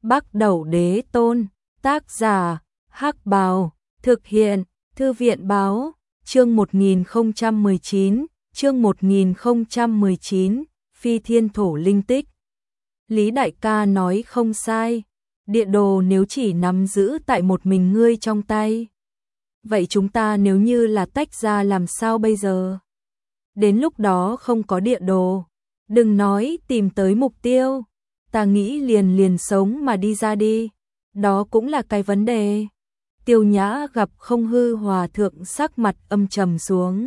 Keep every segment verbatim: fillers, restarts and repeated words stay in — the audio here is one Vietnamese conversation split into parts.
Bắc Đẩu Đế Tôn, tác giả, Hắc Bào, thực hiện, Thư viện Báo, chương một nghìn không trăm mười chín, chương một nghìn không trăm mười chín, Phi Thiên Thổ Linh Tích. Lý đại ca nói không sai, địa đồ nếu chỉ nắm giữ tại một mình ngươi trong tay. Vậy chúng ta nếu như là tách ra làm sao bây giờ? Đến lúc đó không có địa đồ, đừng nói tìm tới mục tiêu, ta nghĩ liền liền sống mà đi ra đi, đó cũng là cái vấn đề. Tiêu Nhã gặp Không Hư Hòa thượng sắc mặt âm trầm xuống.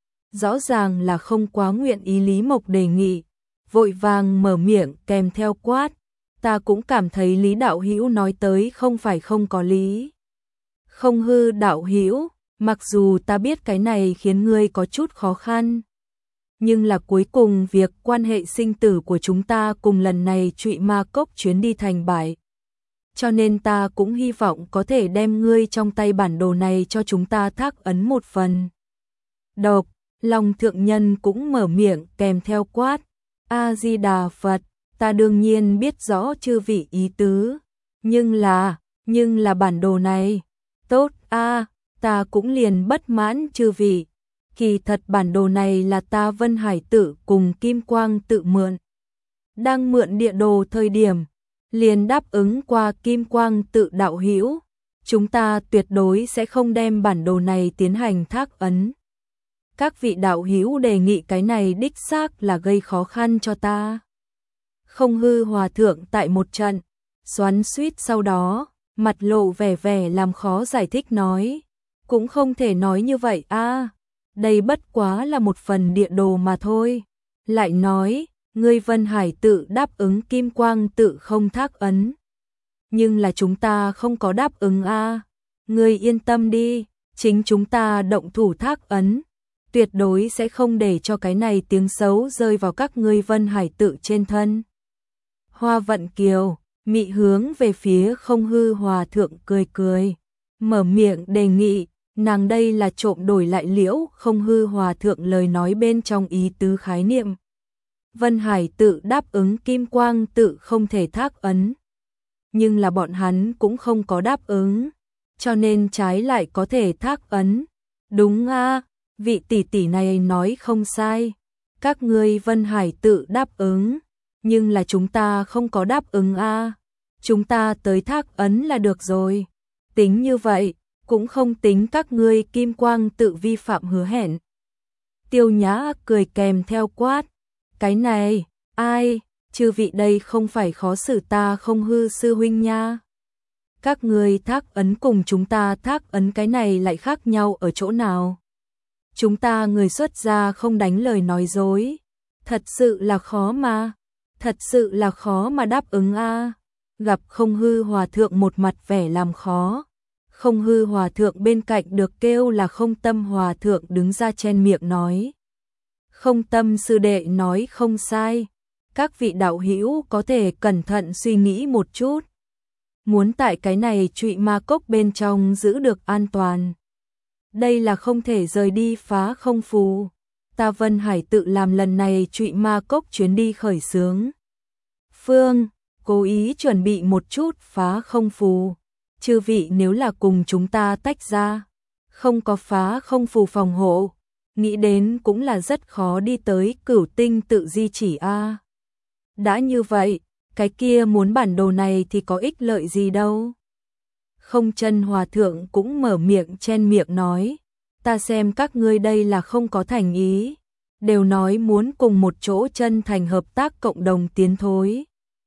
Rõ ràng là không quá nguyện ý Lý Mộc đề nghị, vội vàng mở miệng kèm theo quát, ta cũng cảm thấy Lý đạo hữu nói tới không phải không có lý. Không Hư đạo hữu, mặc dù ta biết cái này khiến ngươi có chút khó khăn, nhưng là cuối cùng việc quan hệ sinh tử của chúng ta cùng lần này Trụy Ma Cốc chuyến đi thành bại. Cho nên ta cũng hy vọng có thể đem ngươi trong tay bản đồ này cho chúng ta thác ấn một phần. Độc, Long thượng nhân cũng mở miệng kèm theo quát, A-di-đà Phật, ta đương nhiên biết rõ chư vị ý tứ, nhưng là, nhưng là bản đồ này, tốt a, ta cũng liền bất mãn chư vị. Kỳ thật bản đồ này là ta Vân Hải Tự cùng Kim Quang Tự mượn. Đang mượn địa đồ thời điểm, liền đáp ứng qua Kim Quang Tự đạo hữu, chúng ta tuyệt đối sẽ không đem bản đồ này tiến hành thác ấn. Các vị đạo hữu đề nghị cái này đích xác là gây khó khăn cho ta. Không Hư Hòa thượng tại một trận, xoắn xuýt sau đó, mặt lộ vẻ vẻ làm khó giải thích nói, cũng không thể nói như vậy a, đây bất quá là một phần địa đồ mà thôi. Lại nói, ngươi Vân Hải Tự đáp ứng Kim Quang Tự không thác ấn, nhưng là chúng ta không có đáp ứng a. Ngươi yên tâm đi, chính chúng ta động thủ thác ấn, tuyệt đối sẽ không để cho cái này tiếng xấu rơi vào các ngươi Vân Hải Tự trên thân. Hoa Vận Kiều mị hướng về phía Không Hư Hòa thượng cười cười, mở miệng đề nghị, nàng đây là trộm đổi lại liễu Không Hư Hòa thượng lời nói bên trong ý tứ khái niệm. Vân Hải Tự đáp ứng Kim Quang Tự không thể thác ấn, nhưng là bọn hắn cũng không có đáp ứng, cho nên trái lại có thể thác ấn. Đúng a, vị tỷ tỷ này nói không sai, các ngươi Vân Hải Tự đáp ứng, nhưng là chúng ta không có đáp ứng a, chúng ta tới thác ấn là được rồi. Tính như vậy, cũng không tính các ngươi Kim Quang Tự vi phạm hứa hẹn. Tiêu Nhã cười kèm theo quát, cái này, ai, chư vị đây không phải khó xử ta Không Hư sư huynh nha. Các ngươi thác ấn cùng chúng ta thác ấn cái này lại khác nhau ở chỗ nào? Chúng ta người xuất gia không đánh lời nói dối, thật sự là khó mà, thật sự là khó mà đáp ứng a. Gặp Không Hư Hòa thượng một mặt vẻ làm khó, Không Hư Hòa thượng bên cạnh được kêu là Không Tâm Hòa thượng đứng ra chen miệng nói, Không Tâm sư đệ nói không sai, các vị đạo hữu có thể cẩn thận suy nghĩ một chút, muốn tại cái này Trụy Ma Cốc bên trong giữ được an toàn, đây là không thể rời đi phá không phù. Ta Vân Hải Tự làm lần này Trụy Ma Cốc chuyến đi khởi xướng phương, cố ý chuẩn bị một chút phá không phù. Chư vị nếu là cùng chúng ta tách ra, không có phá không phù phòng hộ, nghĩ đến cũng là rất khó đi tới Cửu Tinh Tự di chỉ a. Đã như vậy, cái kia muốn bản đồ này thì có ích lợi gì đâu. Không Chân Hòa thượng cũng mở miệng chen miệng nói, ta xem các ngươi đây là không có thành ý, đều nói muốn cùng một chỗ chân thành hợp tác cộng đồng tiến thối,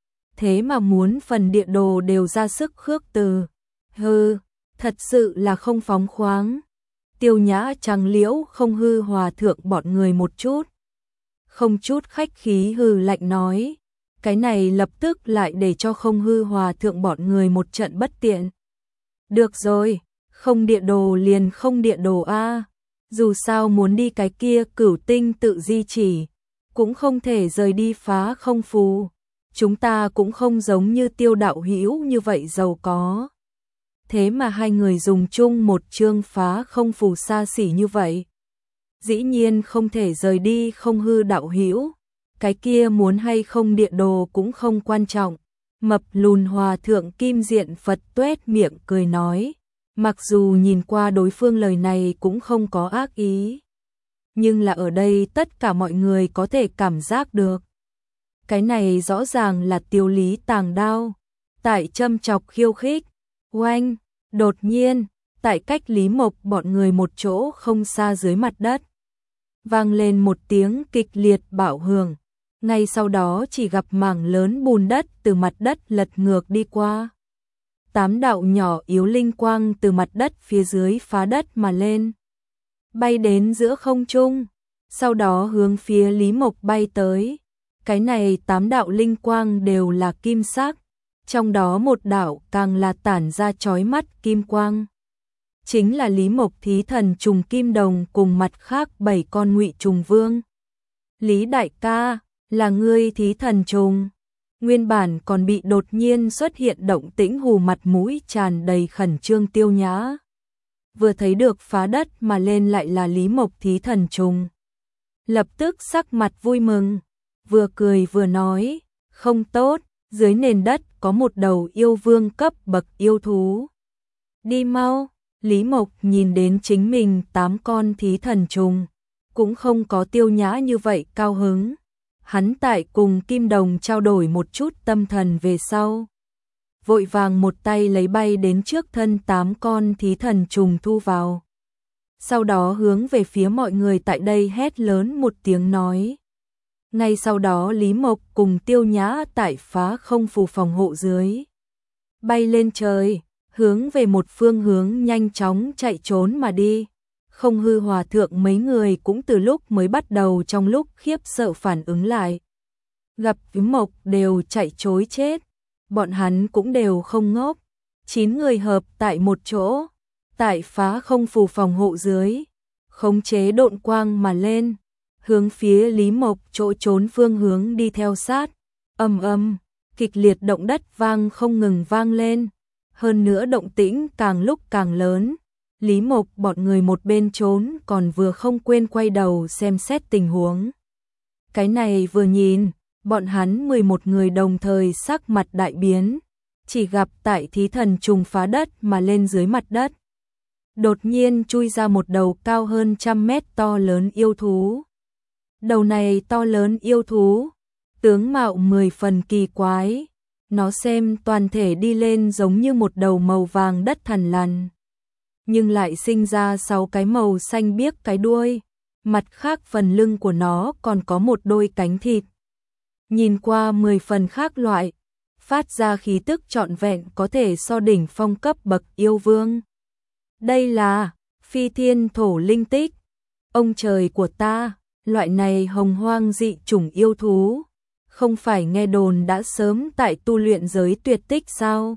thế mà muốn phần địa đồ đều ra sức khước từ, hừ, thật sự là không phóng khoáng. Tiêu Nhã trắng liễu Không Hư Hòa thượng bọn người một chút, không chút khách khí hừ lạnh nói, cái này lập tức lại để cho Không Hư Hòa thượng bọn người một trận bất tiện. Được rồi, không địa đồ liền không địa đồ a, dù sao muốn đi cái kia Cửu Tinh Tự di chỉ, cũng không thể rời đi phá không phù. Chúng ta cũng không giống như Tiêu đạo hữu như vậy giàu có, thế mà hai người dùng chung một chương phá không phù xa xỉ như vậy, dĩ nhiên không thể rời đi. Không Hư đạo hữu, cái kia muốn hay không địa đồ cũng không quan trọng, Mập lùn hòa thượng Kim Diện Phật tuét miệng cười nói, mặc dù nhìn qua đối phương lời này cũng không có ác ý, nhưng là ở đây tất cả mọi người có thể cảm giác được. Cái này rõ ràng là Tiêu Lý tàng đao, tại châm chọc khiêu khích. Oanh, đột nhiên, tại cách Lý Mộc bọn người một chỗ không xa dưới mặt đất, vang lên một tiếng kịch liệt bạo hưởng. Ngay sau đó chỉ gặp mảng lớn bùn đất từ mặt đất lật ngược đi qua. Tám đạo nhỏ yếu linh quang từ mặt đất phía dưới phá đất mà lên, bay đến giữa không trung, sau đó hướng phía Lý Mộc bay tới. Cái này tám đạo linh quang đều là kim sắc, trong đó một đạo càng là tản ra chói mắt kim quang. Chính là Lý Mộc thí thần trùng kim đồng cùng mặt khác bảy con ngụy trùng vương. Lý đại ca, là ngươi thí thần trùng. Nguyên bản còn bị đột nhiên xuất hiện động tĩnh hù mặt mũi tràn đầy khẩn trương Tiêu Nhã. Vừa thấy được phá đất mà lên lại là Lý Mộc thí thần trùng, lập tức sắc mặt vui mừng, vừa cười vừa nói, không tốt, dưới nền đất có một đầu yêu vương cấp bậc yêu thú. Đi mau. Lý Mộc nhìn đến chính mình tám con thí thần trùng, cũng không có Tiêu Nhã như vậy cao hứng. Hắn tại cùng Kim Đồng trao đổi một chút tâm thần về sau, vội vàng một tay lấy bay đến trước thân tám con thí thần trùng thu vào. Sau đó hướng về phía mọi người tại đây hét lớn một tiếng nói. Ngay sau đó Lý Mộc cùng Tiêu Nhã tại phá không phù phòng hộ dưới, bay lên trời, hướng về một phương hướng nhanh chóng chạy trốn mà đi. Không hư hòa thượng mấy người cũng từ lúc mới bắt đầu trong lúc khiếp sợ phản ứng lại. Gặp Lý Mộc đều chạy trối chết, bọn hắn cũng đều không ngốc. Chín người hợp tại một chỗ, tại phá không phù phòng hộ dưới, khống chế độn quang mà lên, hướng phía Lý Mộc chỗ trốn phương hướng đi theo sát. Ầm ầm, kịch liệt động đất vang không ngừng vang lên, hơn nữa động tĩnh càng lúc càng lớn. Lý Mộc bọn người một bên trốn còn vừa không quên quay đầu xem xét tình huống. Cái này vừa nhìn, bọn hắn mười một người đồng thời sắc mặt đại biến, chỉ gặp tại thí thần trùng phá đất mà lên dưới mặt đất. Đột nhiên chui ra một đầu cao hơn trăm mét to lớn yêu thú. Đầu này to lớn yêu thú, tướng mạo mười phần kỳ quái, nó xem toàn thể đi lên giống như một đầu màu vàng đất thằn lằn, nhưng lại sinh ra sáu cái màu xanh biếc cái đuôi, mặt khác phần lưng của nó còn có một đôi cánh thịt. Nhìn qua mười phần khác loại, phát ra khí tức trọn vẹn có thể so đỉnh phong cấp bậc yêu vương. Đây là phi thiên thổ linh tích. Ông trời của ta, loại này hồng hoang dị chủng yêu thú, không phải nghe đồn đã sớm tại tu luyện giới tuyệt tích sao?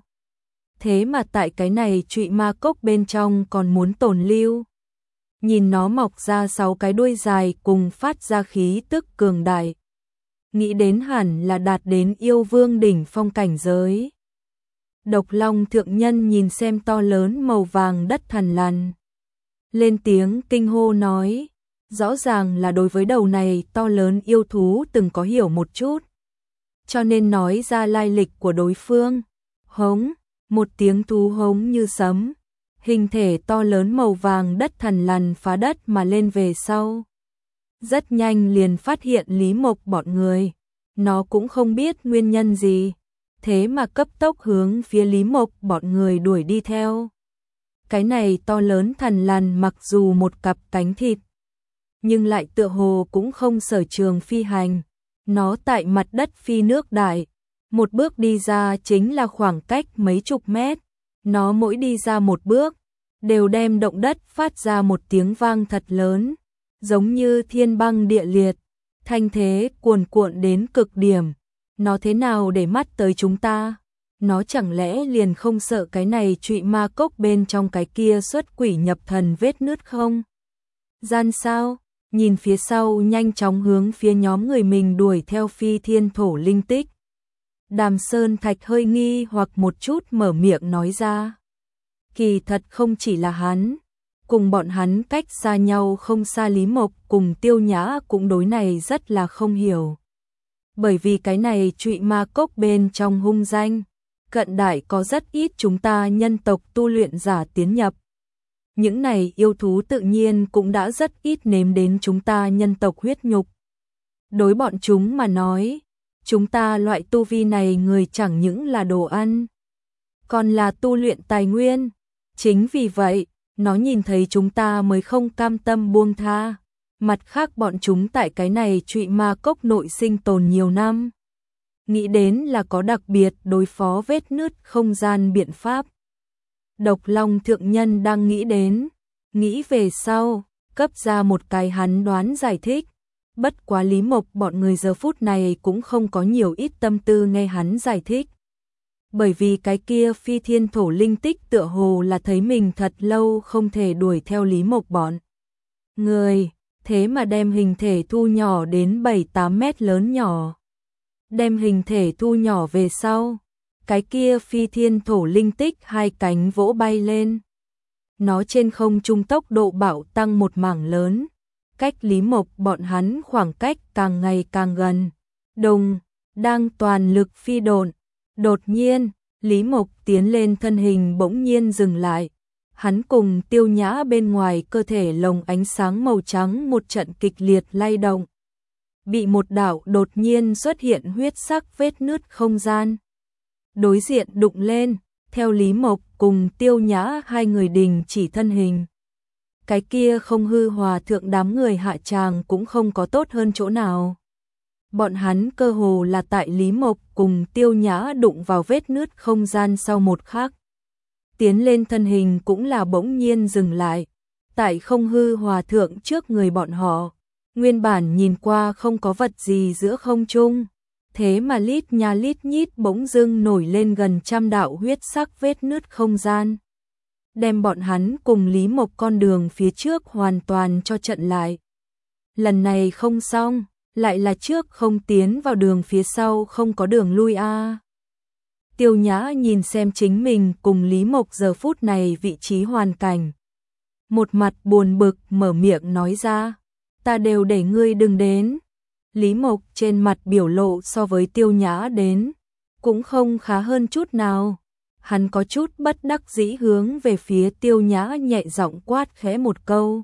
Thế mà tại cái này trụy ma cốc bên trong còn muốn tồn lưu. Nhìn nó mọc ra sáu cái đuôi dài cùng phát ra khí tức cường đại, nghĩ đến hẳn là đạt đến yêu vương đỉnh phong cảnh giới. Độc Long thượng nhân nhìn xem to lớn màu vàng đất thằn lằn, lên tiếng kinh hô nói, rõ ràng là đối với đầu này to lớn yêu thú từng có hiểu một chút, cho nên nói ra lai lịch của đối phương. Hống, một tiếng thú hống như sấm, hình thể to lớn màu vàng đất thằn lằn phá đất mà lên về sau. Rất nhanh liền phát hiện Lý Mộc bọn người, nó cũng không biết nguyên nhân gì, thế mà cấp tốc hướng phía Lý Mộc bọn người đuổi đi theo. Cái này to lớn thằn lằn mặc dù một cặp cánh thịt, nhưng lại tựa hồ cũng không sở trường phi hành, nó tại mặt đất phi nước đại, một bước đi ra chính là khoảng cách mấy chục mét, nó mỗi đi ra một bước, đều đem động đất phát ra một tiếng vang thật lớn, giống như thiên băng địa liệt, thanh thế cuồn cuộn đến cực điểm. Nó thế nào để mắt tới chúng ta? Nó chẳng lẽ liền không sợ cái này trụy ma cốc bên trong cái kia xuất quỷ nhập thần vết nứt không? Gian sao? Nhìn phía sau nhanh chóng hướng phía nhóm người mình đuổi theo phi thiên thổ linh tích. Đàm Sơn Thạch hơi nghi hoặc một chút mở miệng nói ra. Kỳ thật không chỉ là hắn, cùng bọn hắn cách xa nhau không xa Lý Mộc cùng Tiêu Nhã cũng đối này rất là không hiểu. Bởi vì cái này trụy ma cốc bên trong hung danh, cận đại có rất ít chúng ta nhân tộc tu luyện giả tiến nhập. Những này yêu thú tự nhiên cũng đã rất ít nếm đến chúng ta nhân tộc huyết nhục. Đối bọn chúng mà nói, chúng ta loại tu vi này người chẳng những là đồ ăn, còn là tu luyện tài nguyên. Chính vì vậy, nó nhìn thấy chúng ta mới không cam tâm buông tha. Mặt khác bọn chúng tại cái này trụy ma cốc nội sinh tồn nhiều năm. Nghĩ đến là có đặc biệt đối phó vết nứt không gian biện pháp. Độc Long Thượng Nhân đang nghĩ đến, nghĩ về sau, cấp ra một cái hắn đoán giải thích. Bất quá Lý Mộc bọn người giờ phút này cũng không có nhiều ít tâm tư nghe hắn giải thích. Bởi vì cái kia phi thiên thổ linh tích tựa hồ là thấy mình thật lâu không thể đuổi theo Lý Mộc bọn người, thế mà đem hình thể thu nhỏ đến bảy tám mét lớn nhỏ. Đem hình thể thu nhỏ về sau, cái kia phi thiên thổ linh tích hai cánh vỗ bay lên. Nó trên không trung tốc độ bạo tăng một mảng lớn, cách Lý Mộc bọn hắn khoảng cách càng ngày càng gần. Đồng, đang toàn lực phi độn. Đột nhiên, Lý Mộc tiến lên thân hình bỗng nhiên dừng lại. Hắn cùng Tiêu Nhã bên ngoài cơ thể lồng ánh sáng màu trắng một trận kịch liệt lay động. Bị một đạo đột nhiên xuất hiện huyết sắc vết nứt không gian. Đối diện đụng lên, theo Lý Mộc cùng Tiêu Nhã hai người đình chỉ thân hình. Cái kia không hư hòa thượng đám người hạ tràng cũng không có tốt hơn chỗ nào. Bọn hắn cơ hồ là tại Lý Mộc cùng Tiêu Nhã đụng vào vết nứt không gian sau một khắc. Tiến lên thân hình cũng là bỗng nhiên dừng lại. Tại không hư hòa thượng trước người bọn họ, nguyên bản nhìn qua không có vật gì giữa không trung. Thế mà lít nha lít nhít bỗng dưng nổi lên gần trăm đạo huyết sắc vết nứt không gian. Đem bọn hắn cùng Lý Mộc con đường phía trước hoàn toàn cho chặn lại. Lần này không xong, lại là trước không tiến vào đường phía sau không có đường lui a. À. Tiêu Nhã nhìn xem chính mình cùng Lý Mộc giờ phút này vị trí hoàn cảnh. Một mặt buồn bực mở miệng nói ra, ta đều để ngươi đừng đến. Lý Mộc trên mặt biểu lộ so với Tiêu Nhã đến, cũng không khá hơn chút nào. Hắn có chút bất đắc dĩ hướng về phía Tiêu Nhã nhẹ giọng quát khẽ một câu.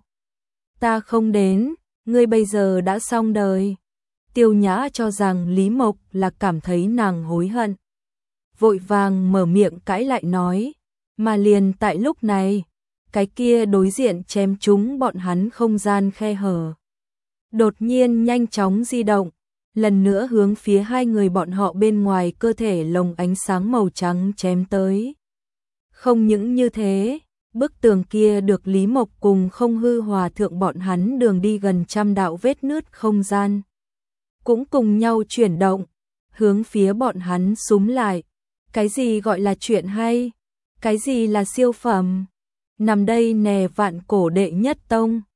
Ta không đến, ngươi bây giờ đã xong đời. Tiêu Nhã cho rằng Lý Mộc là cảm thấy nàng hối hận. Vội vàng mở miệng cãi lại nói, mà liền tại lúc này, cái kia đối diện chém trúng bọn hắn không gian khe hở. Đột nhiên nhanh chóng di động, lần nữa hướng phía hai người bọn họ bên ngoài cơ thể lồng ánh sáng màu trắng chém tới. Không những như thế, bức tường kia được Lý Mộc cùng không hư hòa thượng bọn hắn đường đi gần trăm đạo vết nứt không gian. Cũng cùng nhau chuyển động, hướng phía bọn hắn xúm lại. Cái gì gọi là chuyện hay? Cái gì là siêu phẩm? Nằm đây nè vạn cổ đệ nhất tông.